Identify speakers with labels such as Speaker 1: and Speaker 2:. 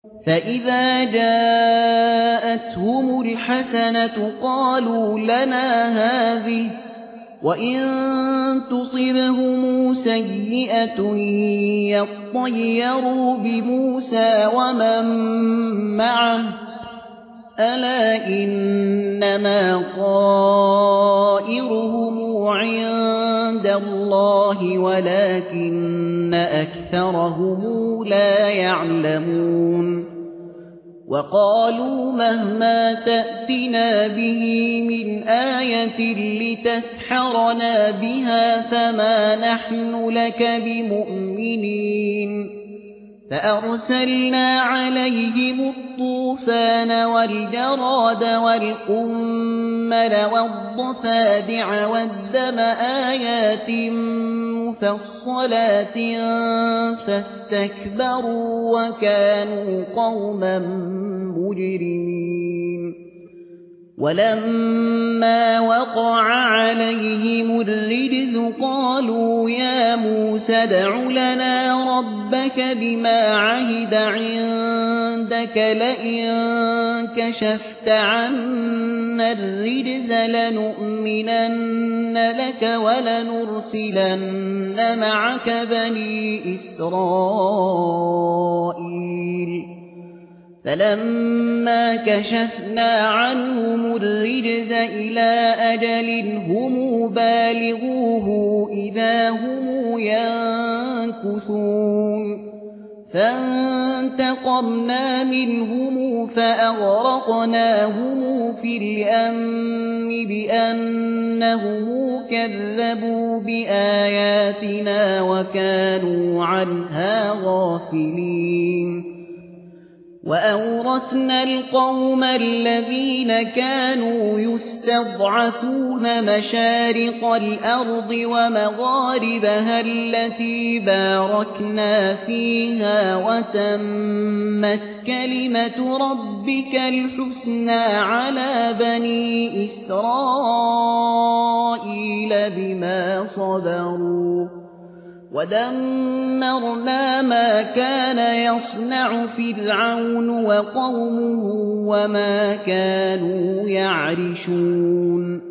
Speaker 1: فإذا جاءتهم الحسنة قالوا لنا هذه وإن تصبهم سيئة يطيروا بموسى ومن معه ألا إنما طائرهم عند الله ولكن أكثرهم لا يعلمون وقالوا مهما تأتنا به من آية لتسحرنا بها فما نحن لك بمؤمنين فأرسلنا عليهم الطوفان والجراد والقمل والضفادع والدم آيات مفصلات فاستكبروا وكانوا قوما مجرمين ولما وقع عليهم الرجز قالوا يا موسى ادع لنا ربك بما عهد عندك لئن كشفت عنا الرجز لنؤمنن لك ولنرسلن معك بني إسرائيل فلما كشفنا عنهم الرجز إلى أجل هم بالغوه إذا هم ينكثون فانتقمنا منهم فأغرقناهم في اليم بأنهم كذبوا بآياتنا وكانوا عنها غافلين وأورثنا القوم الذين كانوا يستضعفون مشارق الأرض ومغاربها التي باركنا فيها وتمت كلمة ربك الحسنى على بني إسرائيل بما صبروا ودمرنا ما كان يصنع فرعون وقومه وما كانوا يعرشون